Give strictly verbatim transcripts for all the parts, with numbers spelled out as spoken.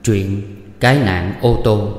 Truyện Cái Nạn Ô Tô.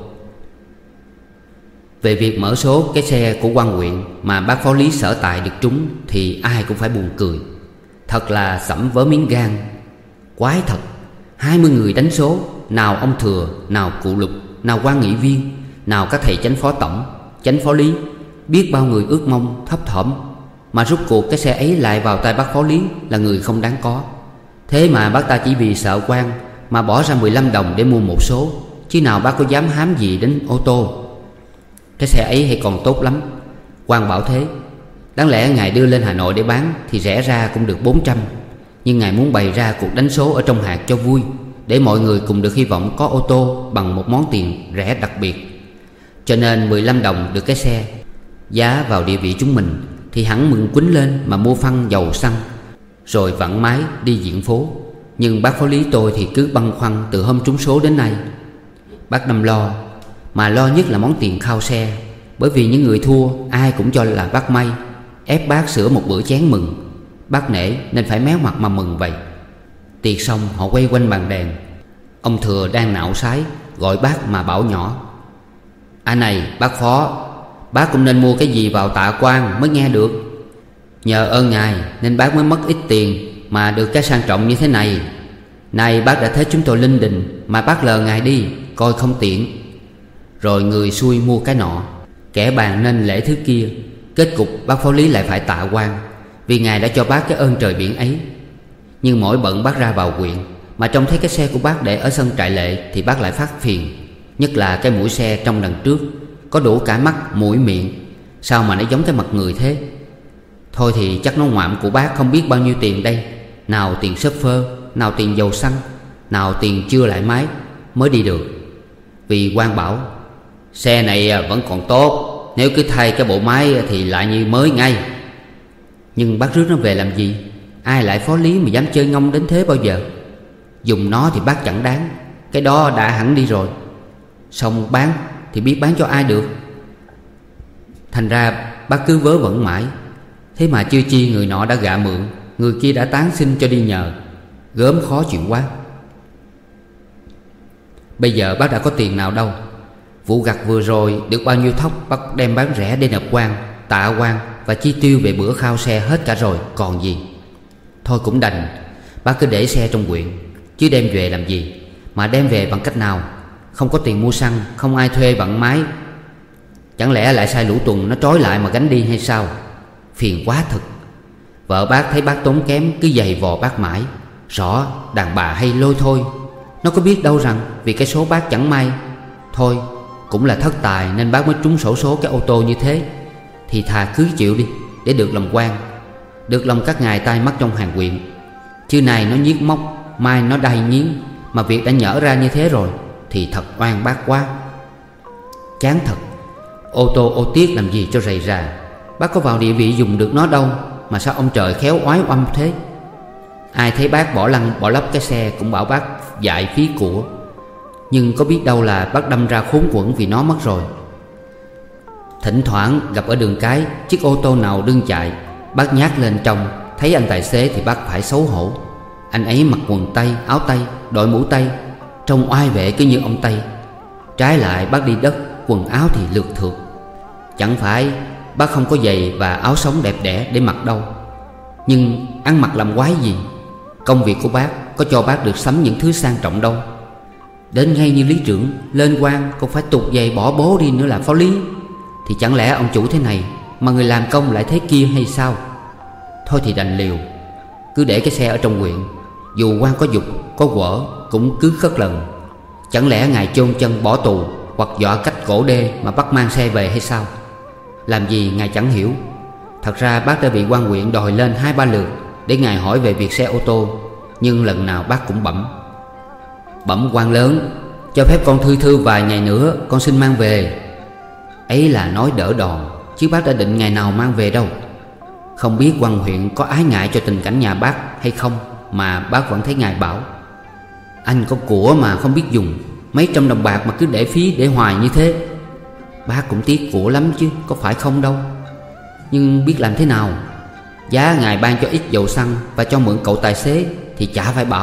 Về việc mở số cái xe của quan huyện mà bác phó lý sở tại được trúng thì ai cũng phải buồn cười. Thật là sẩm vớ miếng gan. Quái thật, hai mươi người đánh số, nào ông Thừa, nào cụ Lục, nào quan nghị viên, nào các thầy chánh phó tổng, chánh phó lý. Biết bao người ước mong, thấp thỏm, mà rốt cuộc cái xe ấy lại vào tay bác phó lý là người không đáng có. Thế mà bác ta chỉ vì sợ quan mà bỏ ra mười lăm đồng để mua một số, chứ nào bác có dám hám gì đến ô tô. Cái xe ấy hay còn tốt lắm, quan bảo thế. Đáng lẽ ngài đưa lên Hà Nội để bán thì rẻ ra cũng được bốn trăm, nhưng ngài muốn bày ra cuộc đánh số ở trong hạt cho vui, để mọi người cùng được hy vọng có ô tô bằng một món tiền rẻ đặc biệt. Cho nên mười lăm đồng được cái xe. Giá vào địa vị chúng mình thì hẳn mừng quýnh lên mà mua xăng dầu xăng, rồi vặn máy đi diện phố. Nhưng bác phó lý tôi thì cứ băn khoăn từ hôm trúng số đến nay. Bác Năm lo, mà lo nhất là món tiền khao xe. Bởi vì những người thua ai cũng cho là bác may, ép bác sửa một bữa chén mừng. Bác nể nên phải méo mặt mà mừng vậy. Tiệc xong họ quay quanh bàn đèn. Ông Thừa đang nạo sái gọi bác mà bảo nhỏ: "À này bác phó, bác cũng nên mua cái gì vào tạ quan mới nghe được. Nhờ ơn ngài nên bác mới mất ít tiền mà được cái sang trọng như thế này. Nay bác đã thấy chúng tôi linh đình mà bác lờ ngài đi, coi không tiện." Rồi người xuôi mua cái nọ, kẻ bàn nên lễ thứ kia. Kết cục bác phó lý lại phải tạ quan, vì ngài đã cho bác cái ơn trời biển ấy. Nhưng mỗi bận bác ra vào huyện mà trông thấy cái xe của bác để ở sân trại lệ thì bác lại phát phiền. Nhất là cái mũi xe trong đằng trước có đủ cả mắt, mũi, miệng, sao mà nó giống cái mặt người thế. Thôi thì chắc nó ngoạm của bác không biết bao nhiêu tiền đây. Nào tiền shopper, nào tiền dầu xăng, nào tiền chưa lại máy mới đi được. Vì quan bảo xe này vẫn còn tốt, nếu cứ thay cái bộ máy thì lại như mới ngay. Nhưng bác rước nó về làm gì? Ai lại phó lý mà dám chơi ngông đến thế bao giờ? Dùng nó thì bác chẳng đáng, cái đó đã hẳn đi rồi. Xong bán thì biết bán cho ai được. Thành ra bác cứ vớ vẩn mãi. Thế mà chưa chi người nọ đã gạ mượn, người kia đã tán xin cho đi nhờ. Gớm khó chịu quá. Bây giờ bác đã có tiền nào đâu. Vụ gặt vừa rồi được bao nhiêu thóc bác đem bán rẻ để nộp quan, tạ quan và chi tiêu về bữa khao xe hết cả rồi còn gì. Thôi cũng đành, bác cứ để xe trong huyện, chứ đem về làm gì. Mà đem về bằng cách nào? Không có tiền mua xăng, không ai thuê vặn máy. Chẳng lẽ lại sai lũ tuần nó trói lại mà gánh đi hay sao? Phiền quá thật. Vợ bác thấy bác tốn kém cứ giày vò bác mãi. Rõ đàn bà hay lôi thôi. Nó có biết đâu rằng vì cái số bác chẳng may. Thôi cũng là thất tài nên bác mới trúng xổ số cái ô tô như thế. Thì thà cứ chịu đi để được lòng quan, được lòng các ngài tai mắt trong hàng huyện. Chứ này nó nhiếc móc, mai nó đay nghiến, mà việc đã nhỡ ra như thế rồi thì thật oan bác quá. Chán thật. Ô tô ô tiết làm gì cho rầy rà. Bác có vào địa vị dùng được nó đâu, mà sao ông trời khéo oái oăm thế. Ai thấy bác bỏ lăn bỏ lấp cái xe cũng bảo bác dại phí của. Nhưng có biết đâu là bác đâm ra khốn quẫn vì nó mất rồi. Thỉnh thoảng gặp ở đường cái chiếc ô tô nào đương chạy, bác nhát lên trong, thấy anh tài xế thì bác phải xấu hổ. Anh ấy mặc quần tây, áo tây, đội mũ tây, trông oai vệ cứ như ông Tây. Trái lại bác đi đất, quần áo thì lượt thượt. Chẳng phải bác không có giày và áo sống đẹp đẽ để mặc đâu, nhưng ăn mặc làm quái gì. Công việc của bác có cho bác được sắm những thứ sang trọng đâu. Đến ngay như lý trưởng lên quan cũng phải tụt giày bỏ bố đi nữa là phó lý. Thì chẳng lẽ ông chủ thế này mà người làm công lại thế kia hay sao? Thôi thì đành liều, cứ để cái xe ở trong huyện. Dù quan có dục có quở cũng cứ khất lần. Chẳng lẽ ngài chôn chân bỏ tù hoặc dọa cách cổ đê mà bắt mang xe về hay sao? Làm gì ngài chẳng hiểu. Thật ra bác đã bị quan huyện đòi lên hai ba lượt để ngài hỏi về việc xe ô tô, nhưng lần nào bác cũng bẩm: "Bẩm quan lớn, cho phép con thư thư vài ngày nữa, con xin mang về." Ấy là nói đỡ đòn, chứ bác đã định ngày nào mang về đâu. Không biết quan huyện có ái ngại cho tình cảnh nhà bác hay không, mà bác vẫn thấy ngài bảo: "Anh có của mà không biết dùng, mấy trăm đồng bạc mà cứ để phí để hoài như thế." Bác cũng tiếc của lắm chứ có phải không đâu. Nhưng biết làm thế nào. Giá ngài ban cho ít dầu xăng và cho mượn cậu tài xế thì chả phải bảo,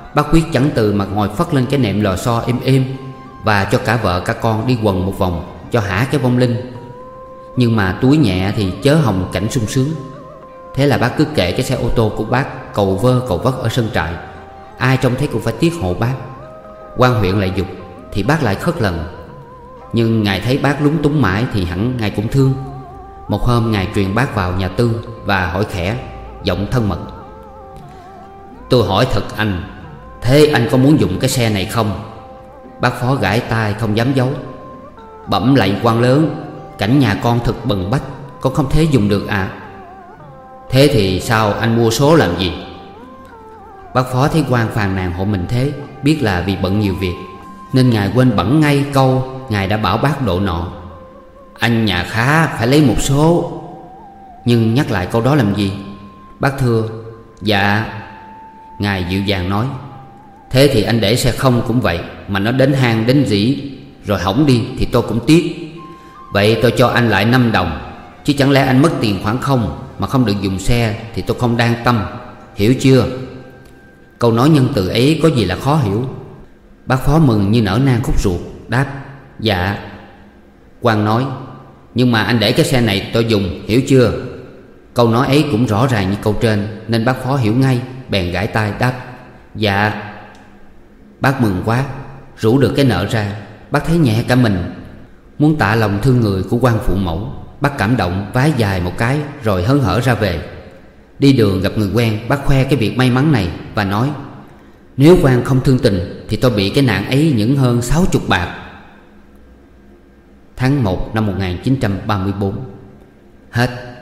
bác quyết chẳng từ mà ngồi phất lên cái nệm lò xo êm êm, và cho cả vợ cả con đi quần một vòng cho hả cái vong linh. Nhưng mà túi nhẹ thì chớ hòng cảnh sung sướng. Thế là bác cứ kệ cái xe ô tô của bác cầu vơ cầu vất ở sân trại. Ai trông thấy cũng phải tiếc hộ bác. Quan huyện lại giục thì bác lại khất lần. Nhưng ngài thấy bác lúng túng mãi thì hẳn ngài cũng thương. Một hôm ngài truyền bác vào nhà tư và hỏi khẽ, giọng thân mật: "Tôi hỏi thật anh, thế anh có muốn dùng cái xe này không?" Bác Phó gãi tai không dám giấu: "Bẩm lạy quan lớn, cảnh nhà con thật bần bách, con không thể dùng được ạ." "Thế thì sao anh mua số làm gì?" Bác Phó thấy quan phàn nàn hộ mình thế, biết là vì bận nhiều việc, nên ngài quên bẵng ngay câu ngài đã bảo bác độ nọ: "Anh nhà khá phải lấy một số." Nhưng nhắc lại câu đó làm gì? Bác thưa: "Dạ." Ngài dịu dàng nói: "Thế thì anh để xe không cũng vậy, mà nó đến hang đến dĩ rồi hỏng đi thì tôi cũng tiếc. Vậy tôi cho anh lại năm đồng. Chứ chẳng lẽ anh mất tiền khoảng không mà không được dùng xe thì tôi không đang tâm, hiểu chưa?" Câu nói nhân từ ấy có gì là khó hiểu? Bác Phó mừng như nở nang khúc ruột, đáp: "Dạ." Quan nói: "Nhưng mà anh để cái xe này tôi dùng, hiểu chưa?" Câu nói ấy cũng rõ ràng như câu trên, nên bác Phó hiểu ngay, bèn gãi tai đáp: "Dạ." Bác mừng quá, rủ được cái nợ ra. Bác thấy nhẹ cả mình. Muốn tạ lòng thương người của quan phụ mẫu, bác cảm động vái dài một cái rồi hớn hở ra về. Đi đường gặp người quen, bác khoe cái việc may mắn này và nói: "Nếu quan không thương tình thì tôi bị cái nạn ấy những hơn sáu chục bạc." Tháng một năm một nghìn chín trăm ba mươi bốn. Hết.